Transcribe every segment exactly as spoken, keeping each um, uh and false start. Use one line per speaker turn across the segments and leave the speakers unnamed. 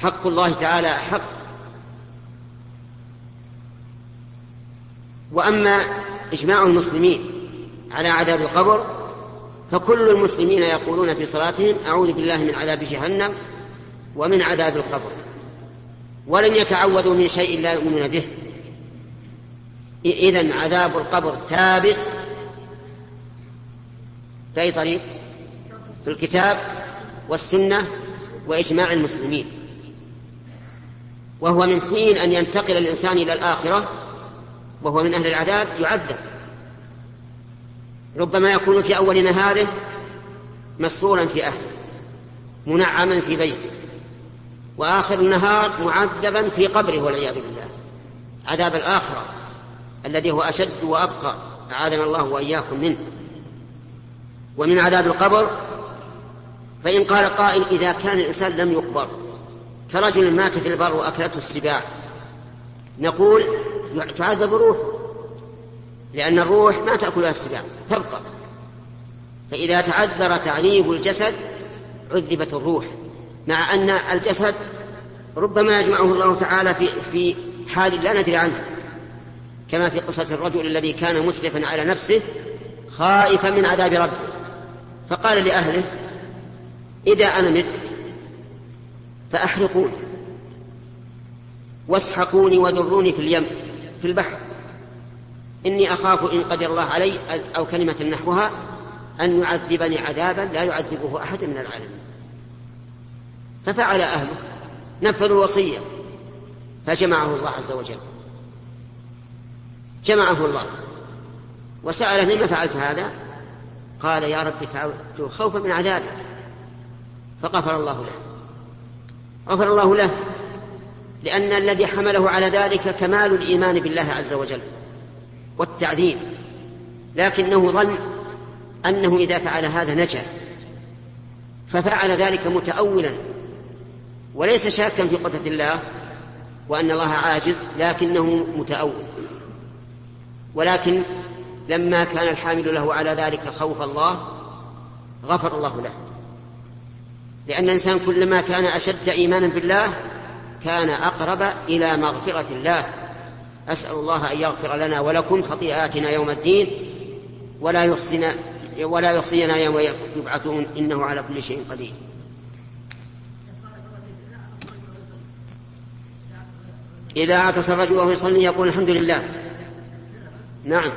حق الله تعالى حق. وأما إجماع المسلمين على عذاب القبر فكل المسلمين يقولون في صلاتهم أعوذ بالله من عذاب جهنم ومن عذاب القبر، ولن يتعوذوا من شيء لا يؤمنون به. إذن عذاب القبر ثابت في أي طريق؟ في الكتاب والسنة وإجماع المسلمين. وهو من حين أن ينتقل الإنسان إلى الآخرة وهو من أهل العذاب يعذب، ربما يكون في أول نهاره مسرورا في أهله منعما في بيته، وآخر النهار معذبا في قبره والعياذ بالله. عذاب الآخرة الذي هو أشد وأبقى، أعاذنا الله وإياكم منه. ومن عذاب القبر فإن قال قائل إذا كان الإنسان لم يقبر كرجل مات في البر وأكلته السباع، نقول تعذب روحه، لأن الروح ما تأكلها السباع تبقى، فإذا تعذر تعذيب الجسد عذبت الروح، مع أن الجسد ربما يجمعه الله تعالى في في حال لا ندري عنه، كما في قصة الرجل الذي كان مسرفا على نفسه خائفا من عذاب ربه، فقال لأهله إذا أنا مت فأحرقوني واسحقوني وذروني في اليم في البحر، إني أخاف إن قدر الله علي أو كلمة نحوها أن يعذبني عذابا لا يعذبه أحد من العالمين. ففعل أهله، نفذوا الوصية، فجمعه الله عز وجل، جمعه الله وسأله لما فعلت هذا؟ قال يا رب فعلت خوفا من عذابك، فغفر الله له. غفر الله له لأن الذي حمله على ذلك كمال الإيمان بالله عز وجل والتعذيب، لكنه ظن أنه إذا فعل هذا نجا، ففعل ذلك متأولا وليس شاكا في قدرة الله وأن الله عاجز، لكنه متأول. ولكن لما كان الحامل له على ذلك خوف الله غفر الله له، لأن الإنسان كلما كان أشد إيمانا بالله كان أقرب إلى مغفرة الله. أسأل الله أن يغفر لنا ولكم خطيئاتنا يوم الدين ولا يخزنا ولا يخزينا يوم يبعثون، إنه على كل شيء قدير. إذا عطس الرجل وهو يصلي يقول الحمد لله. نعم.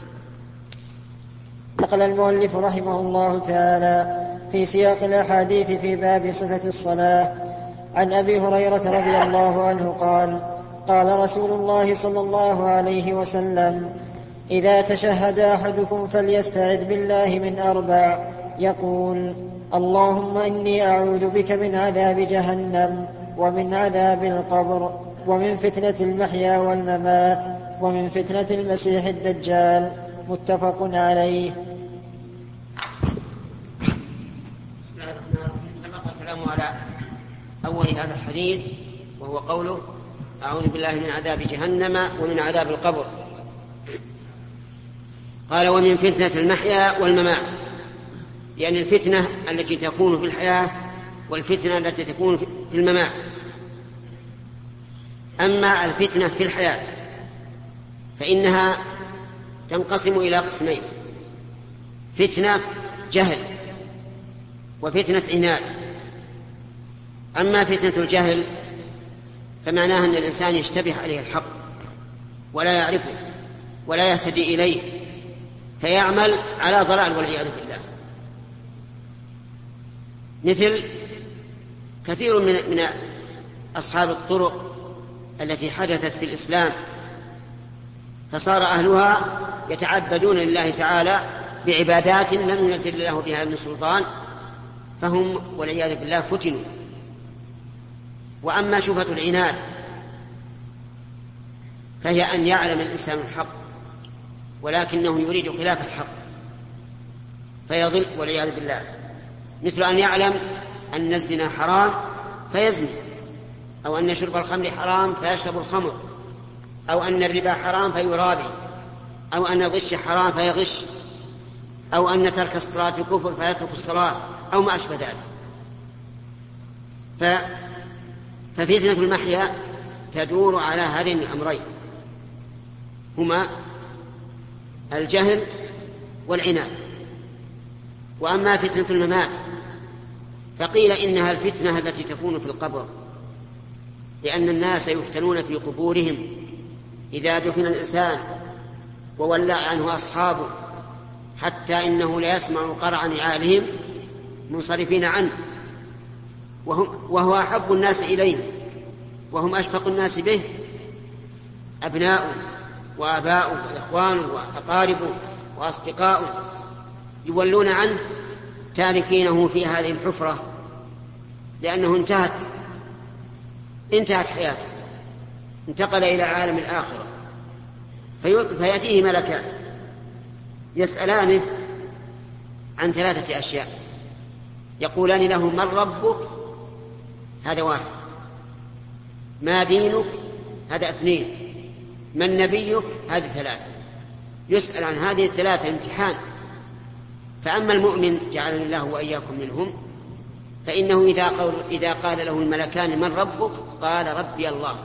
نقل المؤلف رحمه الله تعالى في سياق الأحاديث في باب صفة الصلاة عن أبي هريرة رضي الله عنه قال قال رسول الله صلى الله عليه وسلم إذا تشهد أحدكم فليستعذ بالله من أربع، يقول اللهم إني أعوذ بك من عذاب جهنم ومن عذاب القبر ومن فتنة المحيا والممات ومن فتنة المسيح الدجال. متفق عليه.
سبق الكلام على أول هذا الحديث وهو قوله أعوذ بالله من عذاب جهنم ومن عذاب القبر. قال ومن فتنة المحيا والممات، يعني الفتنة التي تكون في الحياة والفتنة التي تكون في الممات. أما الفتنة في الحياة فإنها تنقسم إلى قسمين: فتنة جهل وفتنة عناد. أما فتنة الجهل فمعناها أن الإنسان يشتبه عليه الحق ولا يعرفه ولا يهتدي إليه فيعمل على ضلال والعياذ بالله، مثل كثير من, من أصحاب الطرق التي حدثت في الإسلام، فصار أهلها يتعبدون لله تعالى بعبادات لم ينزل الله بها من سلطان، فهم والعياذ بالله فتنوا. وأما شبهة العناد فهي أن يعلم الإنسان الحق ولكنه يريد خلاف الحق فيضل والعياذ بالله، مثل أن يعلم أن الزنا حرام فيزني، أو أن شرب الخمر حرام فيشرب الخمر، أو أن الربا حرام فيرابي، أو أن الغش حرام فيغش، أو أن ترك الصلاة كفر فيترك الصلاة، أو ما أشبه ذلك. ففتنة المحيا تدور على هذين الأمرين، هما الجهل والعناد. وأما فتنة الممات فقيل إنها الفتنة التي تكون في القبر، لأن الناس يفتنون في قبورهم إذا دفن الإنسان وولى عنه أصحابه، حتى إنه لا يسمع قرع نعالهم منصرفين عنه، وهو أحب الناس إليه وهم أشفق الناس به، أبناؤه وآباؤه وإخوانه وأقاربه وأصدقاؤه يولون عنه تاركينه في هذه الحفرة، لأنه انتهت انتهت حياته، انتقل إلى عالم الآخرة. فيأتيه ملكان يسألانه عن ثلاثة أشياء، يقولان له: من ربك؟ هذا واحد. ما دينك؟ هذا اثنين. من نبيك؟ هذه ثلاثة. يسأل عن هذه الثلاثة امتحان. فأما المؤمن جعلني الله وإياكم منهم، فإنه إذا, قول إذا قال له الملكان: من ربك؟ قال: ربي الله.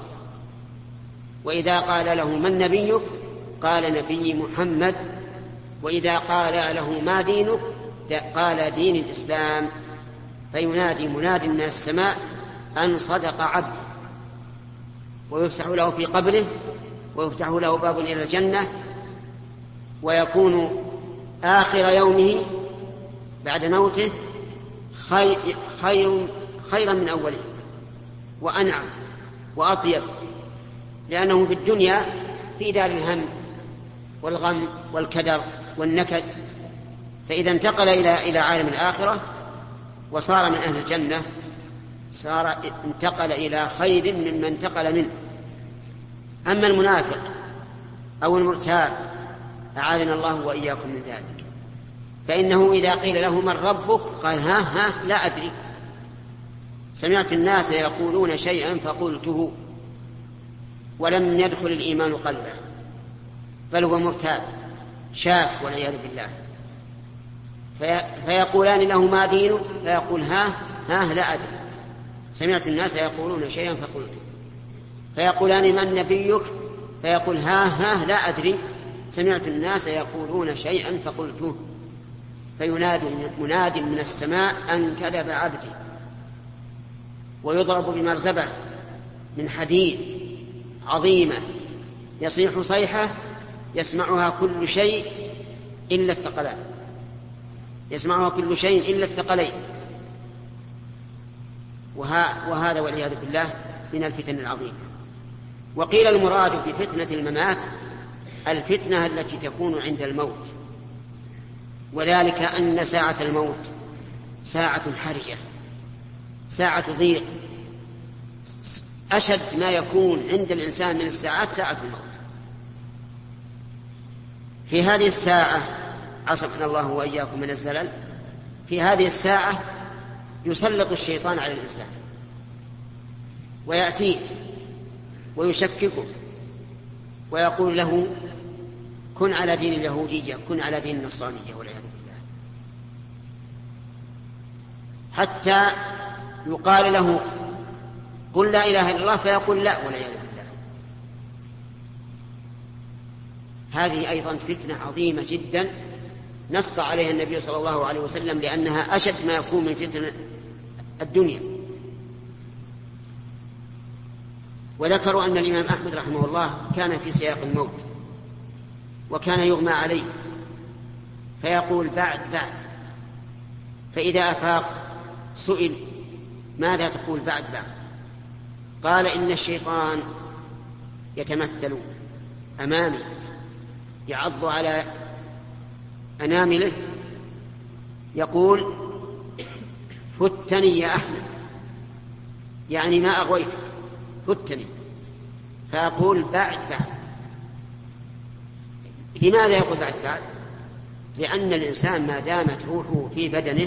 وإذا قال له: من نبيك؟ قال: نبي محمد. وإذا قال له: ما دينك؟ قال: دين الإسلام. فينادي مناد من السماء أن صدق عبد، ويفسح له في قبره، ويفتح له باب إلى الجنة، ويكون آخر يومه بعد موته خير, خير خيرا من أوله، وأنعم وأطيب، لأنه في الدنيا في دار الهم والغم والكدر والنكد. فإذا انتقل إلى إلى عالم الآخرة وصار من أهل الجنة، صار انتقل إلى خير مما انتقل منه. أما المنافق أو المرتاب أعاذنا الله وإياكم من ذلك، فإنه إذا قيل له: من ربك؟ قال: ها ها لا أدري، سمعت الناس يقولون شيئا فقلته، ولم يدخل الإيمان قلبه، بل هو مرتاب شاك والعياذ بالله. في فيقولان له: ما دينك؟ فيقول: ها ها لا أدري، سمعت الناس يقولون شيئا فقلته. فيقولان: من نبيك؟ فيقول: ها ها لا أدري، سمعت الناس يقولون شيئا فقلته. فينادي مناد من السماء أن كذب عبدي، ويضرب بمرزبة من حديد عظيمة، يصيح صيحة يسمعها كل شيء إلا الثقلين، يسمعها كل شيء إلا الثقلين. وهذا والعياذ بالله من الفتن العظيمة. وقيل المراد بفتنة الممات الفتنة التي تكون عند الموت، وذلك أن ساعة الموت ساعة حرجة، ساعة ضيق، أشد ما يكون عند الإنسان من الساعات ساعة الموت. في هذه الساعة عصمنا الله وإياكم من الزلل، في هذه الساعة يسلط الشيطان على الإنسان ويأتيه ويشككه ويقول له: كن على دين اليهودية، كن على دين النصرانية، والعياذ بالله، حتى يقال له: قل لا إله إلا الله، فيقول لا، والعياذ بالله. هذه أيضا فتنة عظيمة جدا نص عليها النبي صلى الله عليه وسلم، لأنها أشد ما يكون من فتنة الدنيا. وذكروا أن الإمام أحمد رحمه الله كان في سياق الموت، وكان يغمى عليه فيقول: بعد بعد. فإذا أفاق سئل: ماذا تقول بعد بعد؟ قال: إن الشيطان يتمثل أمامي، يعض على أنامله، يقول: فتني يا أحمد، يعني ما أغويتك، فتني. فأقول: بعد بعد. لماذا يقول بعد بعد؟ لأن الإنسان ما دامت روحه في بدنه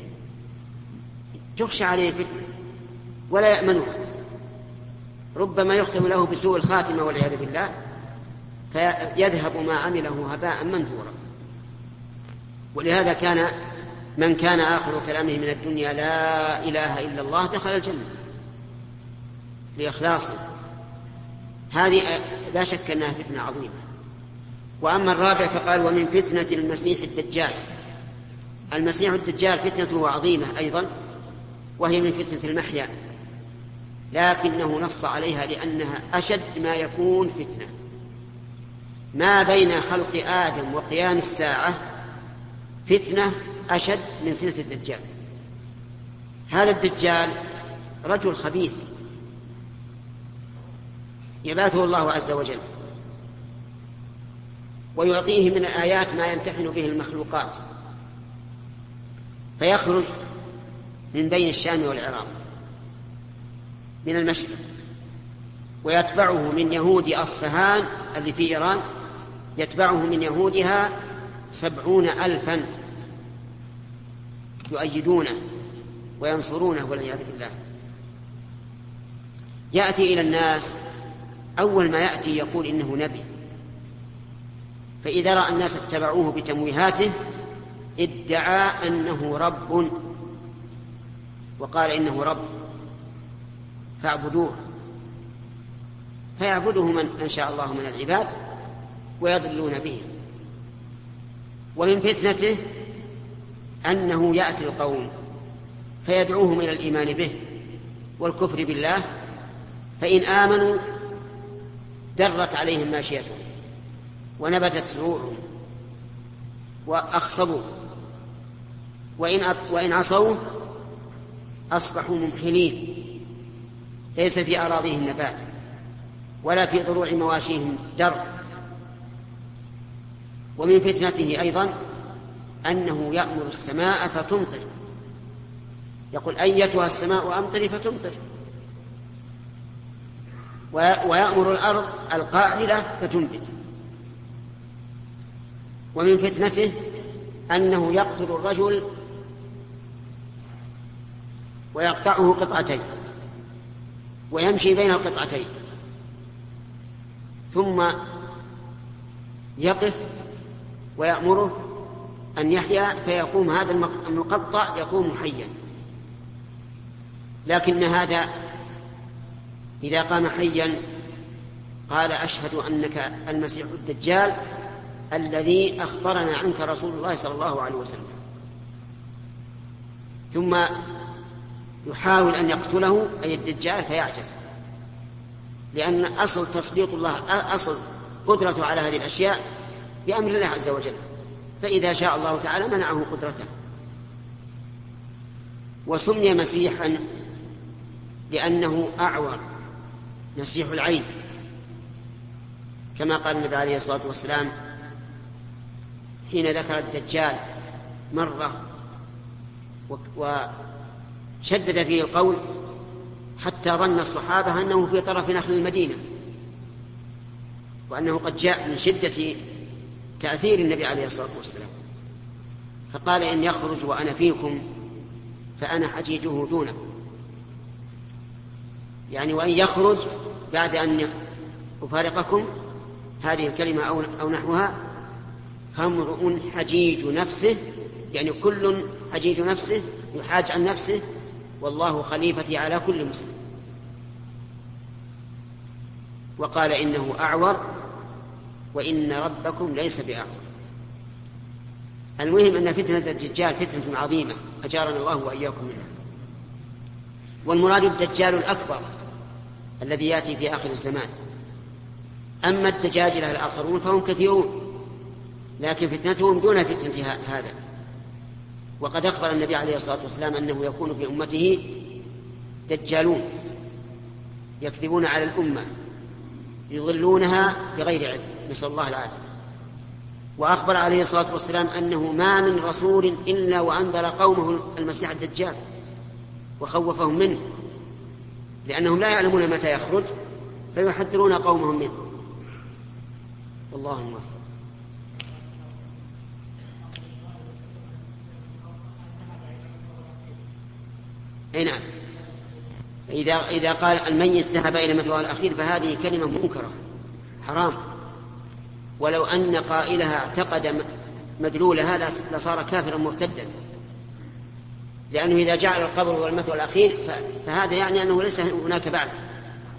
تخشى عليه الفتنة ولا يأمنها، ربما يختم له بسوء الخاتمة والعياذ بالله، فيذهب ما عمله هباء منثورا. ولهذا كان من كان آخر كلامه من الدنيا لا إله إلا الله دخل الجنة. لإخلاصه. هذه لا شك أنها فتنة عظيمة. وأما الرابع فقال ومن فتنة المسيح الدجال. المسيح الدجال فتنته عظيمة أيضا، وهي من فتنة المحيا، لكنه نص عليها لأنها أشد ما يكون فتنة. ما بين خلق آدم وقيام الساعة فتنة أشد من فتنة الدجال. هذا الدجال رجل خبيث يبعثه الله عز وجل ويعطيه من الآيات ما يمتحن به المخلوقات، فيخرج من بين الشام والعراق من المشرق، ويتبعه من يهود أصفهان اللي في إيران، يتبعه من يهودها سبعون ألفا يؤيدونه وينصرونه والعياذ بالله. يأتي إلى الناس، أول ما يأتي يقول إنه نبي، فإذا رأى الناس اتبعوه بتمويهاته ادعى أنه رب وقال إنه رب فاعبدوه، فيعبده من شاء الله من العباد ويضلون به. ومن فتنته أنه يأتي القوم فيدعوهم إلى الإيمان به والكفر بالله، فإن آمنوا درت عليهم ماشيتهم ونبتت زروعهم وأخصبوا، وإن, وإن عصوا أصبحوا ممحلين، ليس في أراضيهم نبات ولا في ضروع مواشيهم در. ومن فتنته أيضا أنه يأمر السماء فتمطر، يقول أيتها السماء أمطري فتمطر، ويأمر الأرض القاعدة فتنبت. ومن فتنته أنه يقتل الرجل ويقطعه قطعتين ويمشي بين القطعتين ثم يقف ويأمره أن يحيا، فيقوم هذا المقطع يقوم حيا. لكن هذا إذا قام حيا قال أشهد أنك المسيح الدجال الذي أخبرنا عنك رسول الله صلى الله عليه وسلم، ثم يحاول أن يقتله أي الدجال فيعجز، لأن أصل تسليط الله أصل قدرته على هذه الأشياء بأمر الله عز وجل، فإذا شاء الله تعالى منعه قدرته. وسمي مسيحا لأنه أعور مسيح العين، كما قال النبي عليه الصلاة والسلام حين ذكر الدجال مرة وشدد فيه القول حتى ظن الصحابة أنه في طرف نخل المدينة، وأنه قد جاء من شدة تأثير النبي عليه الصلاة والسلام، فقال إن يخرج وأنا فيكم فأنا حجيجه دونكم، يعني وإن يخرج بعد أن أفارقكم، هذه الكلمة أو نحوها، فامرؤ حجيج نفسه، يعني كل حجيج نفسه يحاج عن نفسه، والله خليفتي على كل مسلم. وقال إنه أعور وإن ربكم ليس بأعور. المهم أن فتنة الدجال فتنة عظيمة أجارنا الله وإياكم منها. والمراد الدجال الأكبر الذي يأتي في آخر الزمان. أما الدجاجلة الآخرون فهم كثيرون، لكن فتنتهم دون فتنة هذا. وقد أخبر النبي عليه الصلاة والسلام أنه يكون في أمته دجالون يكذبون على الأمة يضلونها بغير علم، نسأل الله العافية. وأخبر عليه الصلاة والسلام أنه ما من رسول إلا وأنذر قومه المسيح الدجال وخوفهم منه، لأنهم لا يعلمون متى يخرج فيحذرون قومهم منه. والله موفق. أي نعم، إذا إذا قال الميت ذهب إلى مثواه الأخير فهذه كلمة منكرة حرام، ولو أن قائلها اعتقد مدلولها لصار كافرا مرتدا، لأنه إذا جعل القبر هو المثوى الأخير فهذا يعني أنه ليس هناك بعث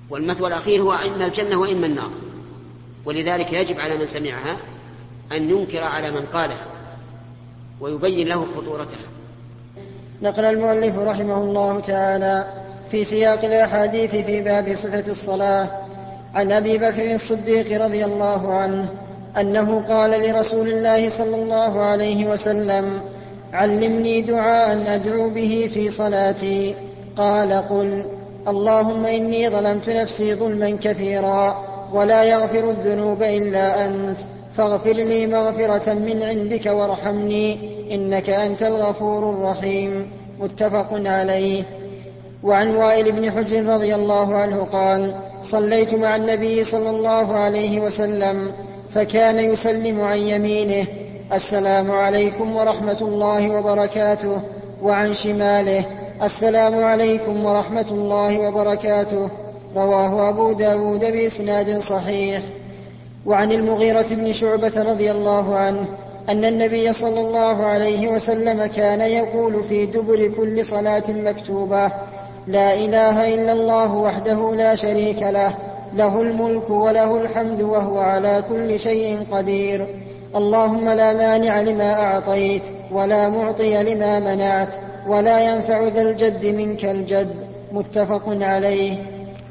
والمثوى الأخير هو إما الجنة وإما النار، ولذلك يجب على من سمعها أن ينكر على من قالها ويبين له خطورتها.
نقل المؤلف رحمه الله تعالى في سياق الأحاديث في باب صفة الصلاة عن أبي بكر الصديق رضي الله عنه أنه قال لرسول الله صلى الله عليه وسلم: علمني دعاء أدعو به في صلاتي. قال: قل: اللهم إني ظلمت نفسي ظلما كثيرا ولا يغفر الذنوب إلا أنت فاغفر لي مغفرة من عندك وارحمني إنك أنت الغفور الرحيم. متفق عليه. وعن وائل بن حجر رضي الله عنه قال: صليت مع النبي صلى الله عليه وسلم فكان يسلم عن يمينه: السلام عليكم ورحمة الله وبركاته، وعن شماله: السلام عليكم ورحمة الله وبركاته. رواه أبو داود بإسناد صحيح. وعن المغيرة بن شعبة رضي الله عنه أن النبي صلى الله عليه وسلم كان يقول في دبر كل صلاة مكتوبة: لا إله إلا الله وحده لا شريك له، له الملك وله الحمد وهو على كل شيء قدير، اللهم لا مانع لما أعطيت ولا معطي لما منعت ولا ينفع ذا الجد منك الجد. متفق عليه.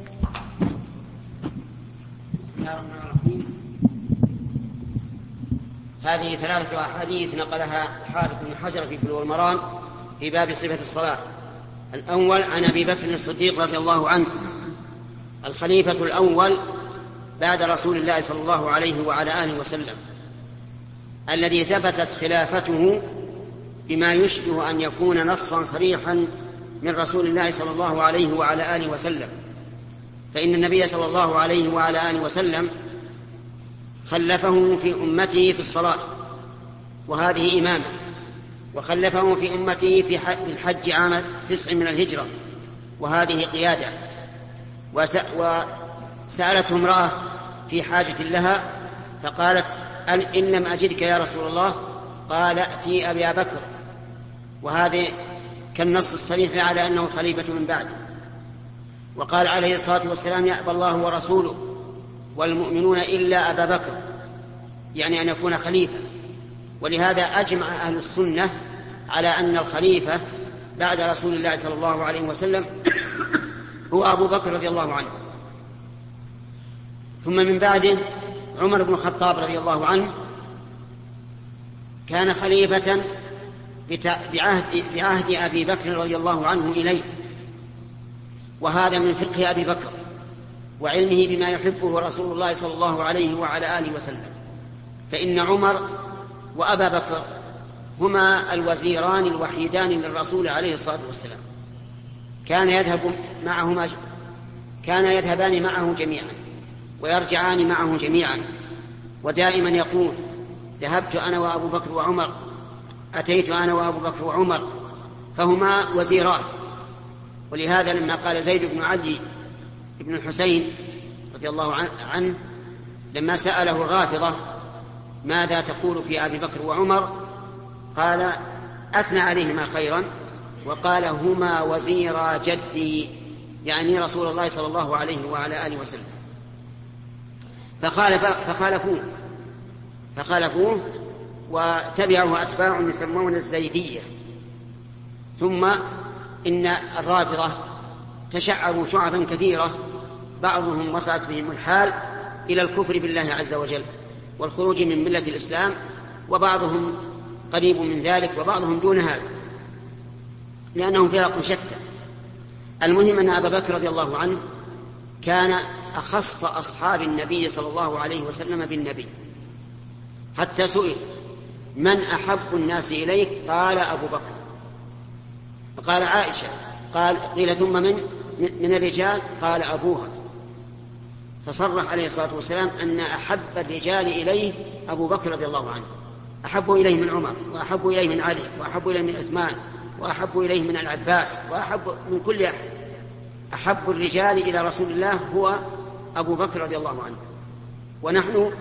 هذه ثلاثة أحاديث نقلها حافظ بن حجر في بلوغ المرام في باب صفة الصلاة. الأول عن أبي بكر الصديق رضي الله عنه، الخليفة الأول بعد رسول الله صلى الله عليه وعلى آله وسلم، الذي ثبتت خلافته بما يشبه أن يكون نصا صريحا من رسول الله صلى الله عليه وعلى آله وسلم، فإن النبي صلى الله عليه وعلى آله وسلم خلفه في أمته في الصلاة، وهذه إمامة، وخلفه في أمته في الحج عام تسع من الهجرة، وهذه قيادة. وسألته امرأة في حاجة لها فقالت: إن لم أجدك يا رسول الله، قال: ائتي أبي بكر. وهذا كالنص الصريح على أنه خليفة من بعده. وقال عليه الصلاة والسلام: يأبى الله ورسوله والمؤمنون إلا أبا بكر، يعني أن يكون خليفة. ولهذا أجمع أهل السنة على أن الخليفة بعد رسول الله صلى الله عليه وسلم هو أبو بكر رضي الله عنه. ثم من بعده عمر بن الخطاب رضي الله عنه كان خليفة بعهد, بعهد أبي بكر رضي الله عنه إليه، وهذا من فقه أبي بكر وعلمه بما يحبه رسول الله صلى الله عليه وعلى آله وسلم. فإن عمر وأبا بكر هما الوزيران الوحيدان للرسول عليه الصلاة والسلام، كان يذهب معهما كان يذهبان معه جميعا ويرجعان معه جميعا، ودائما يقول: ذهبت أنا وأبو بكر وعمر، أتيت أنا وأبو بكر وعمر، فهما وزيران. ولهذا لما قال زيد بن علي بن الحسين رضي الله عنه لما سأله الرافضة: ماذا تقول في أبي بكر وعمر؟ قال: أثنى عليهما خيرا، وقال: هما وزيرا جدي، يعني رسول الله صلى الله عليه وعلى آله وسلم. فخالف فخالفوه فخالفوه وتبعه أتباع يسمون الزيدية. ثم إن الرافضة تشعبوا شعبا كثيرة، بعضهم وصلت بهم الحال إلى الكفر بالله عز وجل والخروج من ملة الإسلام، وبعضهم قريب من ذلك وبعضهم دون هذا، لأنهم فرق شتى. المهم أن أبا بكر رضي الله عنه كان أخص أصحاب النبي صلى الله عليه وسلم بالنبي، حتى سئل: من أحب الناس إليك؟ قال: أبو بكر. فقال: عائشة. قال: قيل: ثم من من الرجال؟ قال: أبوها. فصرح عليه الصلاة والسلام أن أحب الرجال إليه أبو بكر رضي الله عنه، أحب إليه من عمر، وأحب إليه من علي، وأحب إليه من عثمان، وأحب إليه من العباس، وأحب من كل أحد. أحب الرجال إلى رسول الله هو أبو بكر رضي الله عنه. ونحن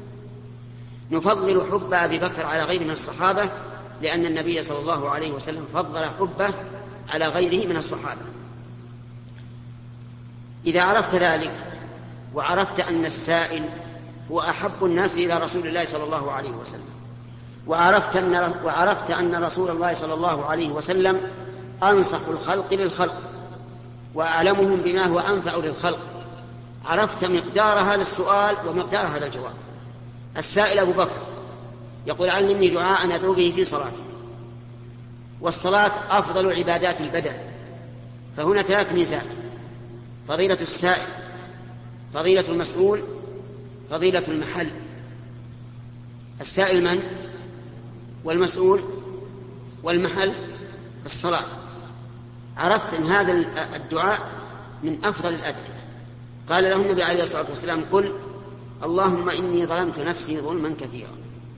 نفضل حب أبي بكر على غيره من الصحابة، لأن النبي صلى الله عليه وسلم فضل حبه على غيره من الصحابة. إذا عرفت ذلك وعرفت أن السائل هو أحب الناس إلى رسول الله صلى الله عليه وسلم، وعرفت أن, وعرفت أن رسول الله صلى الله عليه وسلم أنصح الخلق للخلق وأعلمهم بما هو أنفع للخلق، عرفت مقدار هذا السؤال ومقدار هذا الجواب. السائل أبو بكر يقول علمني دعاء أدعو به في صلاتي، والصلاة أفضل عبادات البدن، فهنا ثلاث ميزات: فضيلة السائل، فضيلة المسؤول، فضيلة المحل. السائل من؟ والمسؤول والمحل الصلاة. عرفت أن هذا الدعاء من أفضل الأدعية. قال له النبي عليه الصلاة والسلام: قل اللهم إني ظلمت نفسي ظلما كثيرا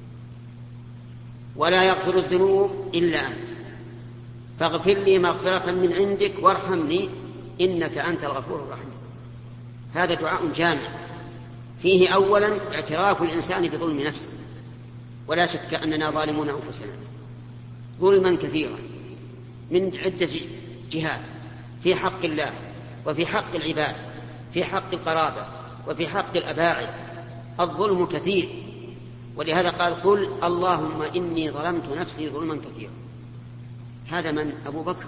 ولا يغفر الذنوب إلا أنت فاغفر لي مغفرة من عندك وارحمني إنك أنت الغفور الرحيم. هذا دعاء جامع فيه أولا اعتراف الإنسان بظلم نفسه، ولا شك أننا ظالمون أنفسنا ظلما كثيرا من عدة جهات، في حق الله وفي حق العباد، في حق القرابة وفي حق الأباعد، الظلم كثير. ولهذا قال: قل اللهم إني ظلمت نفسي ظلما كثيرا. هذا من؟ أبو بكر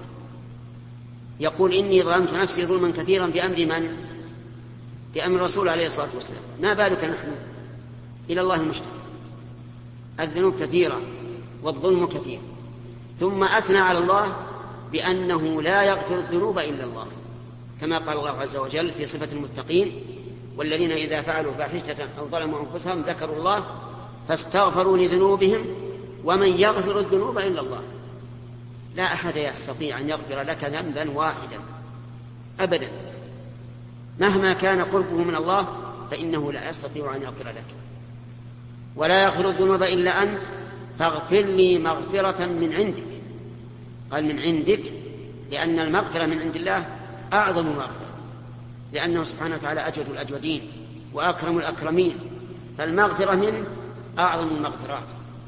يقول إني ظلمت نفسي ظلما كثيرا بأمر من؟ بأمر الرسول عليه الصلاة والسلام. ما بالك نحن؟ إلى الله المشتكى. الذنوب كثيرة والظلم كثير. ثم أثنى على الله بأنه لا يغفر الذنوب إلا الله، كما قال الله عز وجل في صفة المتقين: والذين إذا فعلوا فاحشة أو ظلموا أنفسهم ذكروا الله فاستغفروا لذنوبهم ومن يغفر الذنوب إلا الله. لا أحد يستطيع أن يغفر لك ذنبا واحدا أبدا، مهما كان قربه من الله فإنه لا يستطيع أن يغفر لك. ولا يغفر الذنوب إلا أنت فاغفر لي مغفرة من عندك. قال من عندك لأن المغفرة من عند الله أعظم مغفرة، لأنه سبحانه وتعالى أجود الأجودين وأكرم الأكرمين، فالمغفرة منه أعظم المغفرات.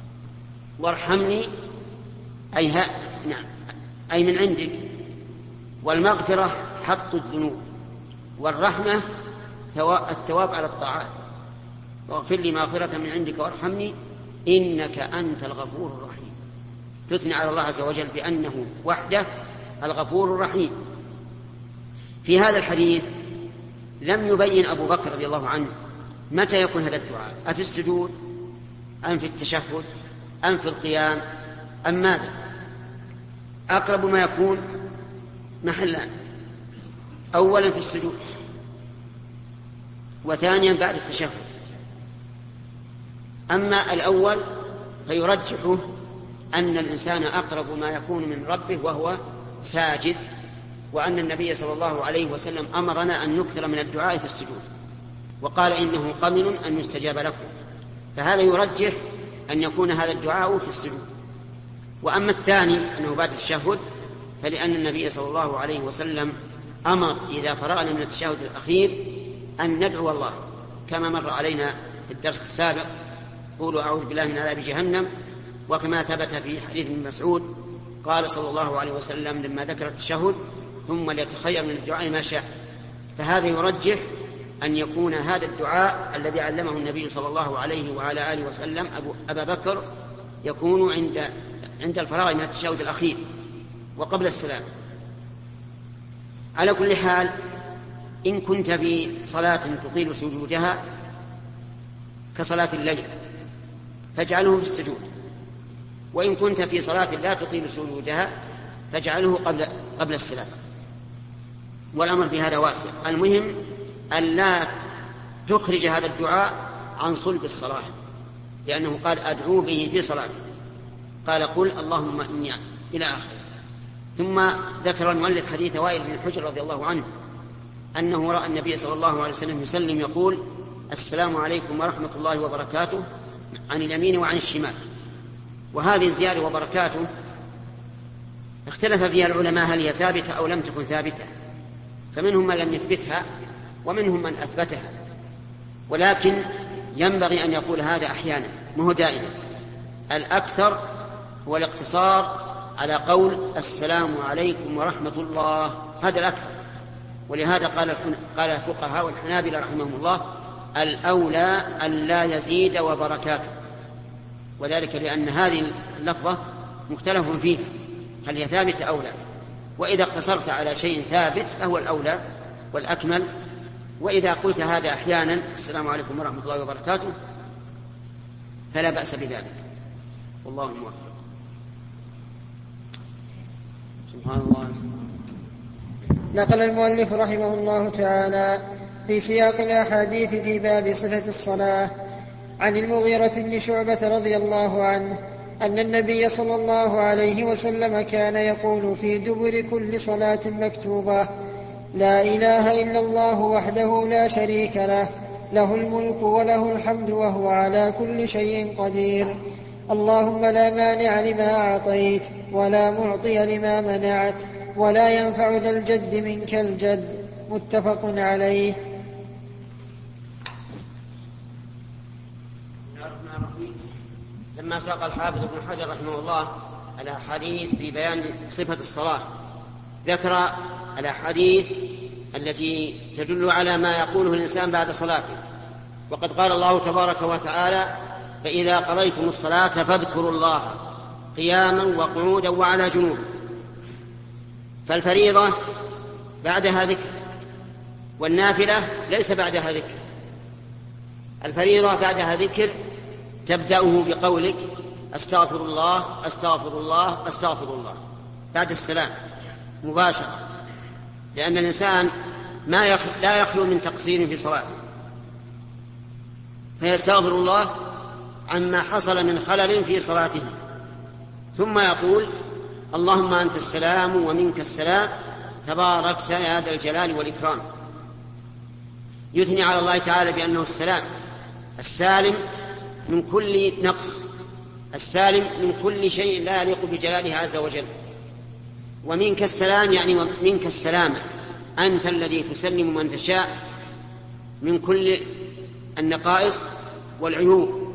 وارحمني أي, ها نعم أي من عندك، والمغفرة حط الذنوب، والرحمة الثواب على الطاعات. واغفر لي مغفرة من عندك وارحمني إنك أنت الغفور الرحيم. تثني على الله عز وجل بأنه وحده الغفور الرحيم. في هذا الحديث لم يبين أبو بكر رضي الله عنه متى يكون هذا الدعاء، أفي السجود أم في التشهد أم في القيام أم ماذا؟ أقرب ما يكون محلان: أولا في السجود، وثانيا بعد التشهد. أما الأول فيرجحه أن الإنسان أقرب ما يكون من ربه وهو ساجد، وأن النبي صلى الله عليه وسلم أمرنا أن نكثر من الدعاء في السجود، وقال إنه قمن أن يستجاب لكم، فهذا يرجح أن يكون هذا الدعاء في السجود. وأما الثاني أنه بعد التشهد فلأن النبي صلى الله عليه وسلم أمر إذا فرغنا من التشهد الأخير أن ندعو الله، كما مر علينا في الدرس السابق: قولوا أعوذ بالله من عذاب جهنم. وكما ثبت في حديث ابن مسعود قال صلى الله عليه وسلم لما ذكر التشهد: ثم ليتخير من الدعاء ما شاء. فهذا يرجح أن يكون هذا الدعاء الذي علمه النبي صلى الله عليه وعلى آله وسلم أبو أبا بكر يكون عند عند الفراغ من التشهد الأخير وقبل السلام. على كل حال، إن كنت في صلاة تطيل سجودها كصلاة الليل فاجعله بالسجود، وإن كنت في صلاة لا تطيل سجودها فاجعله قبل قبل السلام. والأمر بهذا واسع. المهم أن لا تخرج هذا الدعاء عن صلب الصلاة، لأنه قال أدعو به في صلاتي، قال قل اللهم إني إلى آخره. ثم ذكر المؤلف حديث وائل بن حجر رضي الله عنه أنه رأى النبي صلى الله عليه وسلم يسلم يقول: السلام عليكم ورحمة الله وبركاته عن اليمين وعن الشمال. وهذه الزيادة وبركاته اختلف فيها العلماء هل هي ثابتة أو لم تكن ثابتة، فمنهم من لم يثبتها ومنهم من أثبتها، ولكن ينبغي أن يقول هذا أحيانا ما هو دائما. الأكثر هو الاقتصار على قول السلام عليكم ورحمة الله، هذا الأكثر، ولهذا قال قال الفقهاء والحنابلة رحمهم الله الأولى أن لا يزيد وبركاته، وذلك لأن هذه اللفظة مختلف فيها هل هي ثابتة أو لا، وإذا اقتصرت على شيء ثابت فهو الأولى والأكمل، وإذا قلت هذا أحيانا السلام عليكم ورحمة الله وبركاته فلا بأس بذلك، والله الموفق. سبحان الله.
نقل المؤلف رحمه الله تعالى في سياق الأحاديث في باب صفة الصلاة عن المغيرة بن شعبة رضي الله عنه أن النبي صلى الله عليه وسلم كان يقول في دبر كل صلاة مكتوبة لا إله إلا الله وحده لا شريك له له الملك وله الحمد وهو على كل شيء قدير اللهم لا مانع لما أعطيت ولا معطي لما منعت ولا ينفع ذا الجد منك الجد. متفق عليه.
لما ساق الحافظ ابن حجر رحمه الله الأحاديث في بيان صفة الصلاة ذكر الأحاديث التي تدل على ما يقوله الإنسان بعد صلاته، وقد قال الله تبارك وتعالى فإذا قضيتم الصلاة فاذكروا الله قياما وقعودا وعلى جنوب. فالفريضة بعدها ذكر والنافلة ليس بعدها ذكر. الفريضة بعدها ذكر تبدأه بقولك أستغفر الله أستغفر الله أستغفر الله بعد السلام مباشرة، لأن الإنسان ما يخلو لا يخلو من تقصير في صلاته، فيستغفر الله عما حصل من خلل في صلاته، ثم يقول اللهم أنت السلام ومنك السلام تباركت يا ذا الجلال والإكرام، يثني على الله تعالى بأنه السلام السالم من كل نقص، السالم من كل شيء لا يليق بجلاله عز وجل. ومنك السلام يعني منك السلامة، أنت الذي تسلم من تشاء من كل النقائص والعيوب.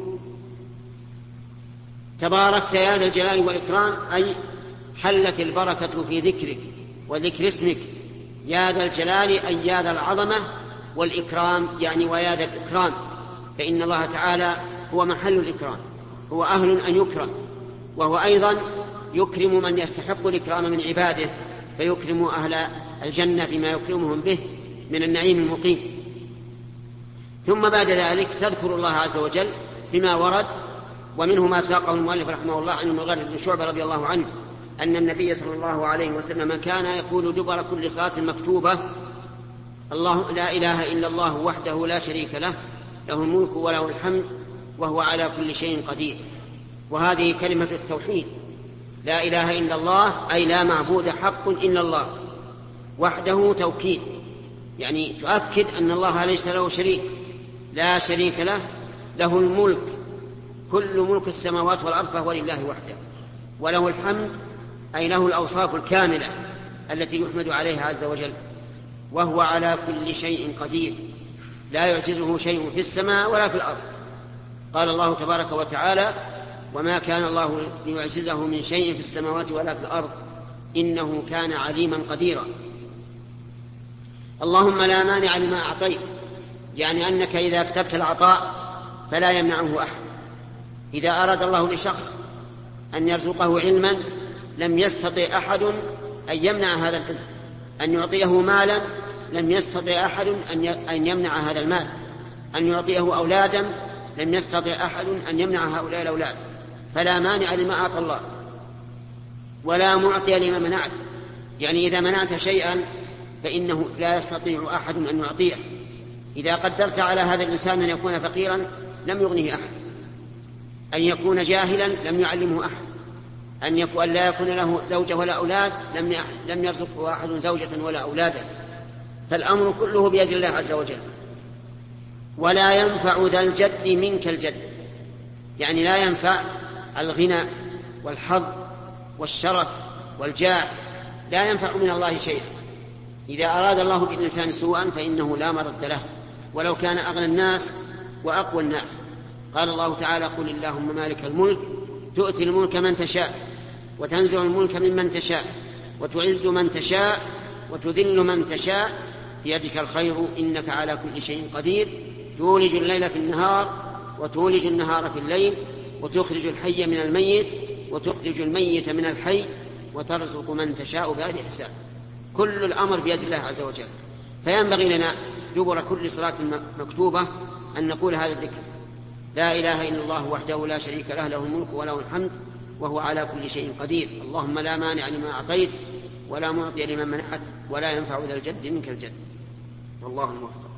تباركت يا ذا الجلال والإكرام أي حلت البركة في ذكرك وذكر اسمك يا ذا الجلال أي يا ذا العظمة، والإكرام يعني ويا ذا الإكرام، فإن الله تعالى هو محل الإكرام، هو أهل أن يكرم، وهو أيضا يكرم من يستحق الإكرام من عباده، فيكرم أهل الجنة بما يكرمهم به من النعيم المقيم. ثم بعد ذلك تذكر الله عز وجل بما ورد، ومنه ما ساقه المؤلف رحمه الله عن المغيرة بن شعبة رضي الله عنه أن النبي صلى الله عليه وسلم كان يقول دبر كل صلاة مكتوبة الله لا إله إلا الله وحده لا شريك له له الملك وله الحمد وهو على كل شيء قدير. وهذه كلمة التوحيد، لا إله إلا الله أي لا معبود حق إلا الله، وحده توكيد يعني تؤكد أن الله ليس له شريك لا شريك له له الملك كل ملك السماوات والأرض فهو لله وحده، وله الحمد أي له الأوصاف الكاملة التي يحمد عليها عز وجل، وهو على كل شيء قدير لا يعجزه شيء في السماء ولا في الأرض. قال الله تبارك وتعالى وما كان الله ليعجزه من شيء في السماوات ولا في الأرض إنه كان عليما قديرا. اللهم لا مانع لما أعطيت، يعني أنك إذا كتبت العطاء فلا يمنعه أحد. إذا أراد الله لشخص أن يرزقه علما لم يستطع أحد أن يمنع هذا العلم، أن يعطيه مالا لم يستطع أحد أن يمنع هذا المال، أن يعطيه أولادا لم يستطع أحد أن يمنع هؤلاء الأولاد. فلا مانع لما أعطى الله ولا معطي لما منعت، يعني إذا منعت شيئا فإنه لا يستطيع أحد أن يعطيه. إذا قدرت على هذا الإنسان أن يكون فقيرا لم يغنه أحد، أن يكون جاهلا لم يعلمه أحد، أن يكون لا يكون له زوجة ولا أولاد لم لم يرزقه أحد زوجة ولا أولادا. فالأمر كله بيد الله عز وجل. ولا ينفع ذا الجد منك الجد، يعني لا ينفع الغنى والحظ والشرف والجاه، لا ينفع من الله شيئا. إذا أراد الله بالإنسان سوءا فإنه لا مرد له ولو كان أغنى الناس وأقوى الناس. قال الله تعالى قل اللهم مالك الملك تؤتي الملك من تشاء وتنزع الملك ممن تشاء وتعز من تشاء وتذل من تشاء بيدك الخير إنك على كل شيء قدير تولج الليل في النهار وتولج النهار في الليل وتخرج الحي من الميت وتخرج الميت من الحي وترزق من تشاء بغير حساب. كل الأمر بيد الله عز وجل. فينبغي لنا دبر كل صلاة مكتوبة أن نقول هذا الذكر: لا إله إلا الله وحده لا شريك له، له الملك وله الحمد وهو على كل شيء قدير. اللهم لا مانع لما أعطيت ولا معطي لمن منعت ولا ينفع ذا الجد منك الجد. والله الموفق.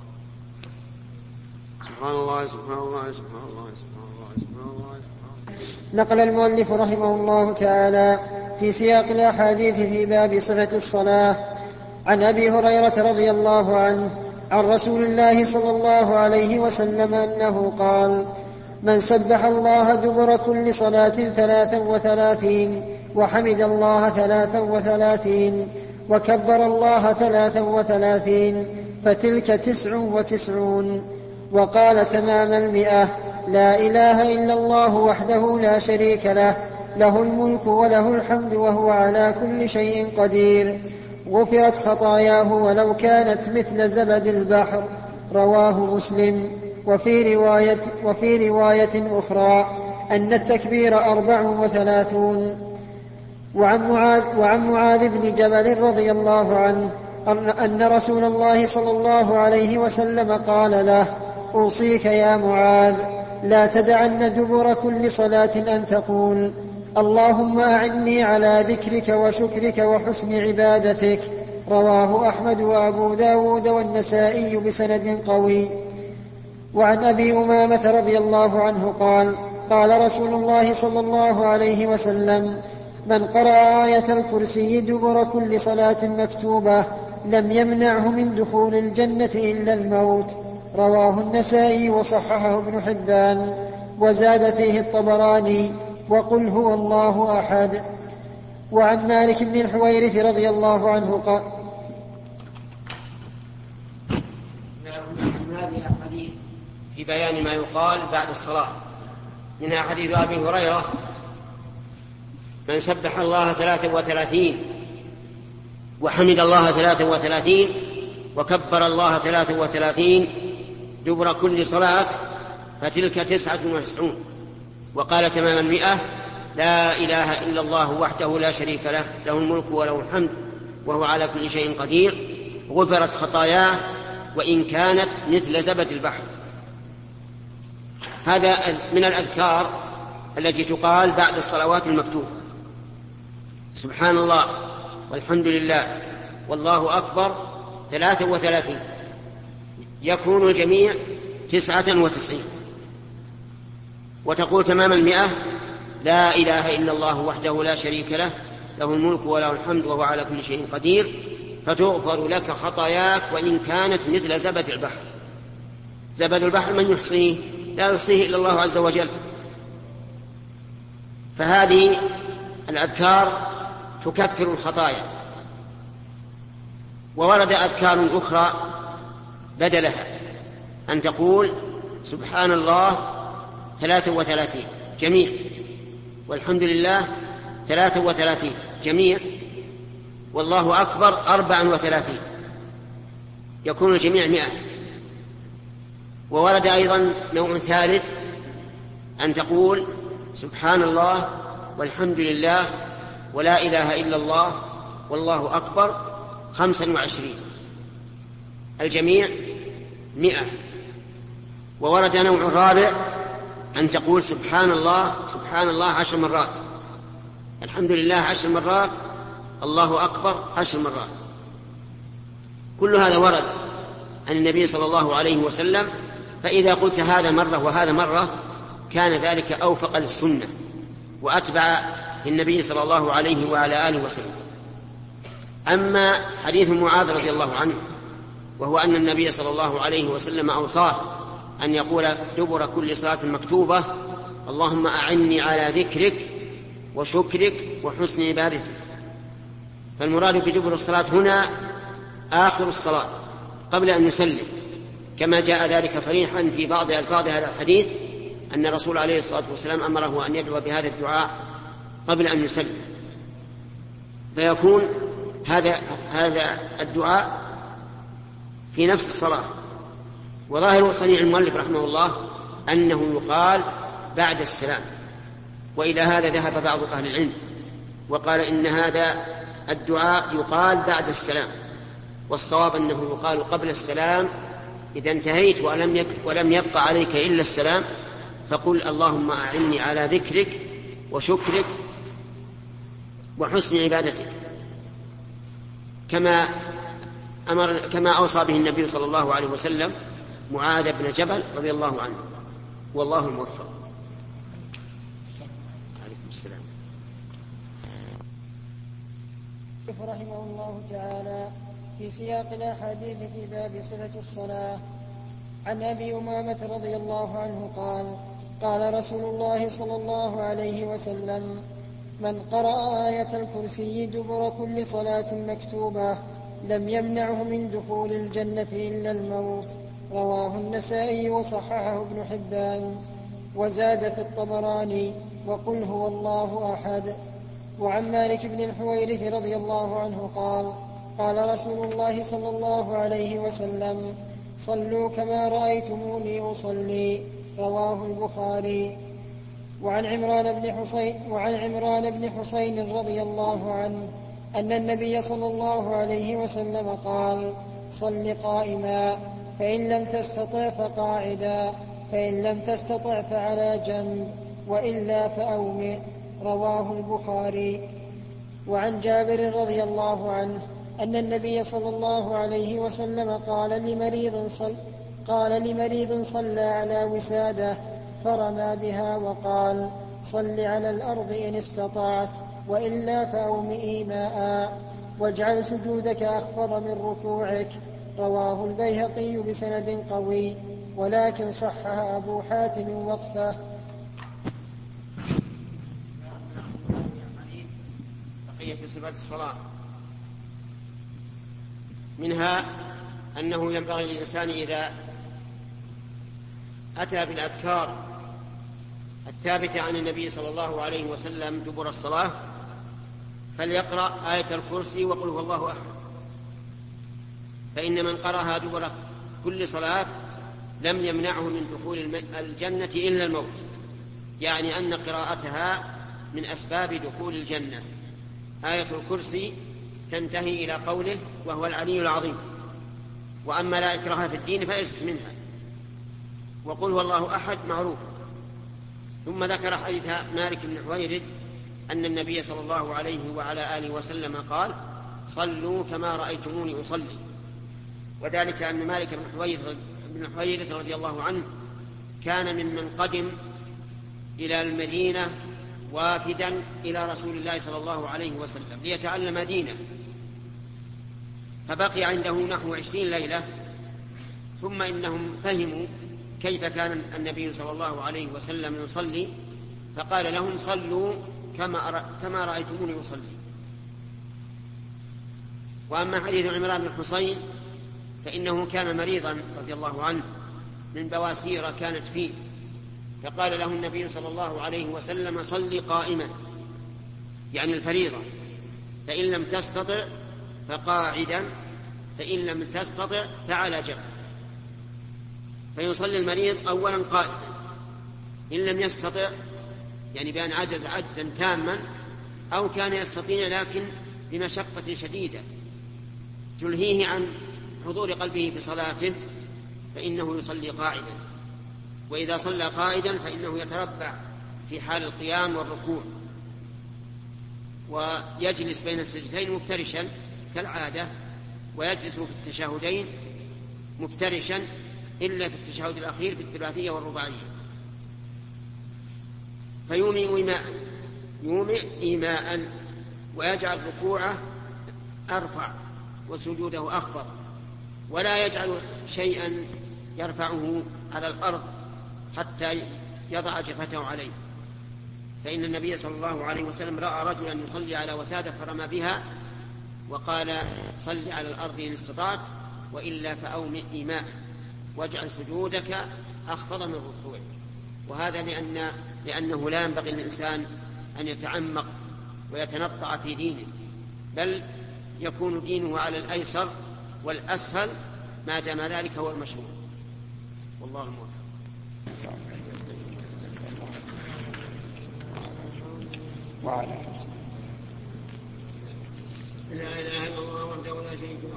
سبحان الله سبحان الله سبحان الله سبحان الله سبحان الله سبحان الله.
نقل المؤلف رحمه الله تعالى في سياق الأحاديث في باب صفة الصلاة عن أبي هريرة رضي الله عنه عن رسول الله صلى الله عليه وسلم أنه قال: من سبح الله دبر كل صلاة ثلاثا وثلاثين وحمد الله ثلاثا وثلاثين وكبر الله ثلاثا وثلاثين فتلك تسع وتسعون. وقال تمام المئة: لا إله إلا الله وحده لا شريك له، له الملك وله الحمد وهو على كل شيء قدير، غفرت خطاياه ولو كانت مثل زبد البحر. رواه مسلم. وفي رواية, وفي رواية أخرى أن التكبير أربع وثلاثون. وعن معاذ, وعن معاذ بن جبل رضي الله عنه أن رسول الله صلى الله عليه وسلم قال له: أوصيك يا معاذ لا تدعن دبر كل صلاة أن تقول: اللهم أعني على ذكرك وشكرك وحسن عبادتك. رواه أحمد وأبو داود والنسائي بسند قوي. وعن أبي أمامة رضي الله عنه قال: قال رسول الله صلى الله عليه وسلم: من قرأ آية الكرسي دبر كل صلاة مكتوبة لم يمنعه من دخول الجنة إلا الموت. رواه النسائي وصححه ابن حبان، وزاد فيه الطبراني: وقل هو الله أحد. وعن مالك بن الحويرث رضي الله عنه قال:
في بيان ما يقال بعد الصلاة، منها حديث أبي هريرة: من سبح الله ثلاثا وثلاثين وحمد الله ثلاثا وثلاثين وكبر الله ثلاثا وثلاثين دبر كل صلاة فتلك تسعة وتسعون. وقال تمام المئة: لا إله إلا الله وحده لا شريك له، له الملك وله الحمد وهو على كل شيء قدير، غفرت خطاياه وإن كانت مثل زبد البحر. هذا من الأذكار التي تقال بعد الصلوات المكتوبة: سبحان الله والحمد لله والله أكبر ثلاثة وثلاثين، يكون الجميع تسعة وتسعين. وتقول تمام المئة: لا إله إلا الله وحده لا شريك له، له الملك وله الحمد وهو على كل شيء قدير، فتغفر لك خطاياك وإن كانت مثل زبد البحر. زبد البحر من يحصيه؟ لا يحصيه إلا الله عز وجل. فهذه الأذكار تكفر الخطايا. وورد أذكار أخرى بدلها، أن تقول: سبحان الله ثلاثة وثلاثين جميع، والحمد لله ثلاثة وثلاثين جميع، والله أكبر أربعا وثلاثين، يكون الجميع مئة. وورد أيضا نوع ثالث، أن تقول: سبحان الله والحمد لله ولا إله إلا الله والله أكبر خمسا وعشرين، الجميع مئة. وورد نوع رابع، أن تقول: سبحان الله سبحان الله عشر مرات، الحمد لله عشر مرات، الله أكبر عشر مرات. كل هذا ورد عن النبي صلى الله عليه وسلم. فإذا قلت هذا مرة وهذا مرة كان ذلك أوفق للسنة وأتبع النبي صلى الله عليه وعلى آله وسلم. أما حديث معاذ رضي الله عنه، وهو أن النبي صلى الله عليه وسلم أوصاه أن يقول دبر كل صلاة مكتوبة: اللهم أعني على ذكرك وشكرك وحسن عبادتك. فالمراد بدبر الصلاة هنا آخر الصلاة قبل أن يسلم، كما جاء ذلك صريحا في بعض ألفاظ هذا الحديث أن الرسول عليه الصلاة والسلام أمره أن يدعو بهذا الدعاء قبل أن يسلم. فيكون هذا هذا الدعاء في نفس الصلاة. وظاهر صنيع المؤلف رحمه الله أنه يقال بعد السلام، وإلى هذا ذهب بعض أهل العلم وقال إن هذا الدعاء يقال بعد السلام، والصواب أنه يقال قبل السلام. إذا انتهيت ولم, يك ولم يبقى عليك إلا السلام فقل اللهم أعني على ذكرك وشكرك وحسن عبادتك، كما أمر كما أوصى به النبي صلى الله عليه وسلم معاذ بن جبل رضي الله عنه، والله الموفق. عليكم السلام.
رحمه الله تعالى في سياق الأحاديث في باب صفة الصلاة عن أبي أمامة رضي الله عنه قال قال رسول الله صلى الله عليه وسلم: من قرأ آية الكرسي دبر كل صلاة مكتوبة لم يمنعه من دخول الجنة إلا الموت. رواه النسائي وصححه ابن حبان، وزاد في الطبراني: وقل هو الله أحد. وعن مالك بن الحويرث رضي الله عنه قال قال رسول الله صلى الله عليه وسلم: صلوا كما رأيتموني أصلي. رواه البخاري. وعن عمران بن حسين وعن عمران بن حسين رضي الله عنه أن النبي صلى الله عليه وسلم قال: صل قائما، فإن لم تستطع فقاعدا، فإن لم تستطع فعلى جنب، وإلا فأومئ. رواه البخاري. وعن جابر رضي الله عنه أن النبي صلى الله عليه وسلم قال لمريض صل قال لمريض صلى على وسادة فرمى بها وقال: صل على الأرض إن استطعت، وإلا فأومئي ماء، واجعل سجودك أخفض من ركوعك. رواه البيهقي بسند قوي، ولكن صحها أبو حاتم وقفه.
بقية صفات الصلاة منها أنه ينبغي للإنسان إذا أتى بالأذكار الثابتة عن النبي صلى الله عليه وسلم دبر الصلاة فليقرأ آية الكرسي وقل هو الله أحد، فإن من قرأها دبر كل صلاة لم يمنعه من دخول الجنة إلا الموت، يعني أن قراءتها من أسباب دخول الجنة. آية الكرسي تنتهي إلى قوله وهو العلي العظيم، وأما لا إكراه في الدين فليست منها. وقل هو الله أحد معروف. ثم ذكر حديث مالك بن حويرث أن النبي صلى الله عليه وعلى آله وسلم قال: صلوا كما رأيتموني أصلي. وذلك أن مالك بن حويرث رضي الله عنه كان ممن قدم إلى المدينة وافدا إلى رسول الله صلى الله عليه وسلم ليتعلم دينه، فبقي عنده نحو عشرين ليلة، ثم إنهم فهموا كيف كان النبي صلى الله عليه وسلم يصلي، فقال لهم: صلوا كما كما رأيتموني أصلي. وأما حديث عمران بن حسين فإنه كان مريضا رضي الله عنه من بواسير كانت فيه، فقال له النبي صلى الله عليه وسلم: صل قائما، يعني الفريضة، فإن لم تستطع فقاعدا، فإن لم تستطع فعلى جنب. فيصلي المريض أولا قائما، إن لم يستطع يعني بأن عجز عجزا تاما، أو كان يستطيع لكن بمشقة شديدة تلهيه عن حضور قلبه بصلاته، فإنه يصلي قاعدا. وإذا صلى قاعدا فإنه يتربع في حال القيام والركوع، ويجلس بين السجدتين مفترشا كالعادة، ويجلس في التشهدين مفترشا إلا في التشهد الأخير في الثلاثية والرباعية. فيومئ إيماء يومئ إيماء ويجعل ركوعه أرفع وسجوده أخفض، ولا يجعل شيئا يرفعه على الأرض حتى يضع جفته عليه. فإن النبي صلى الله عليه وسلم رأى رجلا يصلي على وسادة فرمى بها وقال: صل على الأرض إن استطعت، وإلا فأومئ إيماء واجعل سجودك أخفض من ركوعك. وهذا لأن لأنه لا ينبغي للإنسان أن يتعمق ويتنطع في دينه، بل يكون دينه على الأيسر والأسهل ما دام ذلك هو المشروع. والله الموفق.
وعلى
لا إله إلا الله وحده لا شريك له.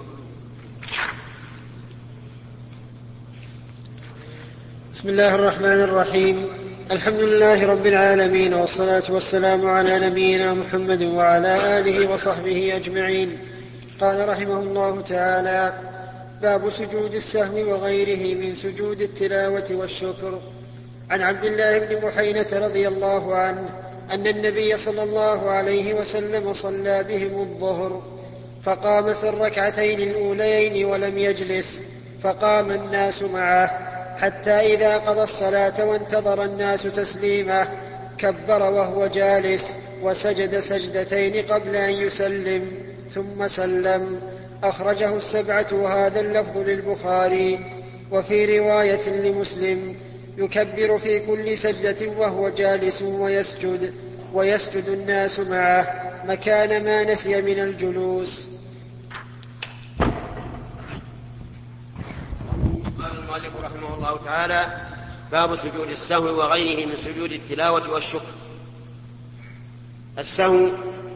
بسم الله الرحمن الرحيم. الحمد لله رب العالمين، والصلاة والسلام على نبينا محمد وعلى آله وصحبه أجمعين. قال رحمه الله تعالى: باب سجود السهو وغيره من سجود التلاوة والشكر. عن عبد الله بن بحينة رضي الله عنه أن النبي صلى الله عليه وسلم صلى بهم الظهر، فقام في الركعتين الأوليين ولم يجلس، فقام الناس معه حتى إذا قضى الصلاة وانتظر الناس تسليمه كبر وهو جالس وسجد سجدتين قبل أن يسلم ثم سلم. أخرجه السبعة، وهذا اللفظ للبخاري. وفي رواية لمسلم: يكبر في كل سجدة وهو جالس ويسجد ويسجد الناس معه مكان ما نسي من الجلوس.
قال المؤلف رحمه الله تعالى: باب سجود السهو وغيره من سجود التلاوة والشكر. السهو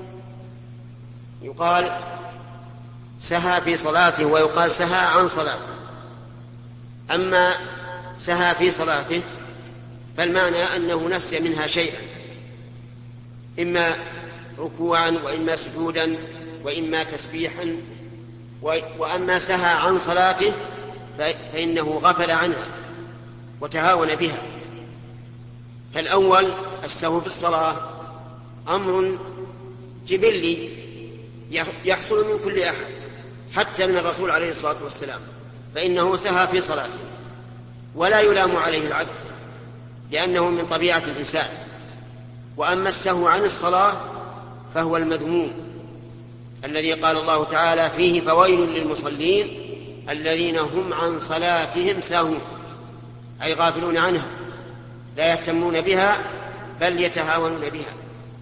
يقال سهى في صلاته، ويقال سهى عن صلاته. أما سهى في صلاته فالمعنى أنه نسي منها شيئا، إما ركوعا وإما سجودا وإما تسبيحا. وأما سهى عن صلاته فإنه غفل عنها وتهاون بها. فالأول السهو في الصلاة أمر جبلي يحصل من كل أحد، حتى من الرسول عليه الصلاة والسلام، فإنه سهى في صلاته ولا يلام عليه العبد لأنه من طبيعة الإنسان. وأما السهو عن الصلاة فهو المذموم الذي قال الله تعالى فيه: فويل للمصلين الذين هم عن صلاتهم ساهون، أي غافلون عنها، لا يهتمون بها بل يتهاونون بها.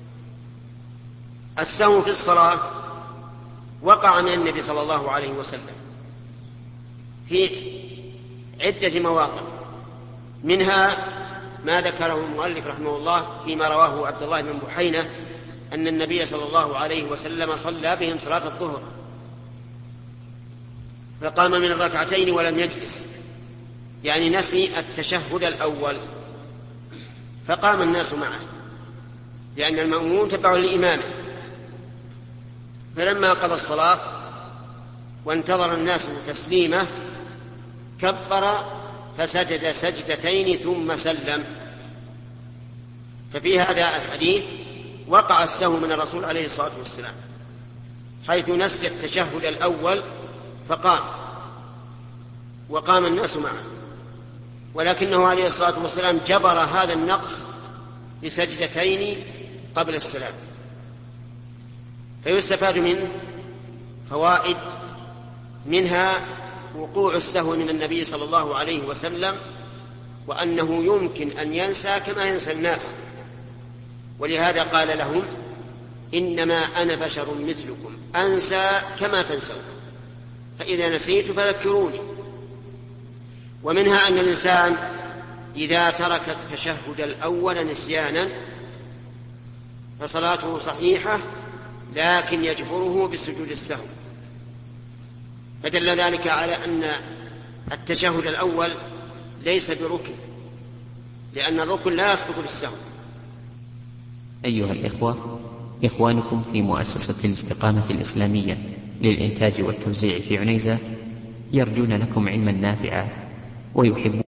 السهو في الصلاة وقع من النبي صلى الله عليه وسلم في عدة مواقع، منها ما ذكره المؤلف رحمه الله فيما رواه عبد الله بن بحينة أن النبي صلى الله عليه وسلم صلى بهم صلاة الظهر، فقام من الركعتين ولم يجلس، يعني نسي التشهد الأول، فقام الناس معه لأن المأموم تبع لإمامه. فلما قضى الصلاة وانتظر الناس تسليمه كبر فسجد سجدتين ثم سلم. ففي هذا الحديث وقع السهو من الرسول عليه الصلاة والسلام، حيث نسي التشهد الأول فقام وقام الناس معه، ولكنه عليه الصلاة والسلام جبر هذا النقص بسجدتين قبل السلام. فيستفاد منه فوائد، منها وقوع السهو من النبي صلى الله عليه وسلم، وأنه يمكن أن ينسى كما ينسى الناس، ولهذا قال لهم: إنما أنا بشر مثلكم أنسى كما تنسون، فإذا نسيت فذكروني. ومنها أن الإنسان إذا ترك التشهد الأول نسيانا فصلاته صحيحة، لكن يجبره بسجود السهو. فدل ذلك على أن التشهد الأول ليس بركن، لأن الركن لا يسقط بالسهو.
أيها الإخوة، إخوانكم في مؤسسة الاستقامة الإسلامية للإنتاج والتوزيع في عنيزة يرجون لكم علما نافعا ويحبون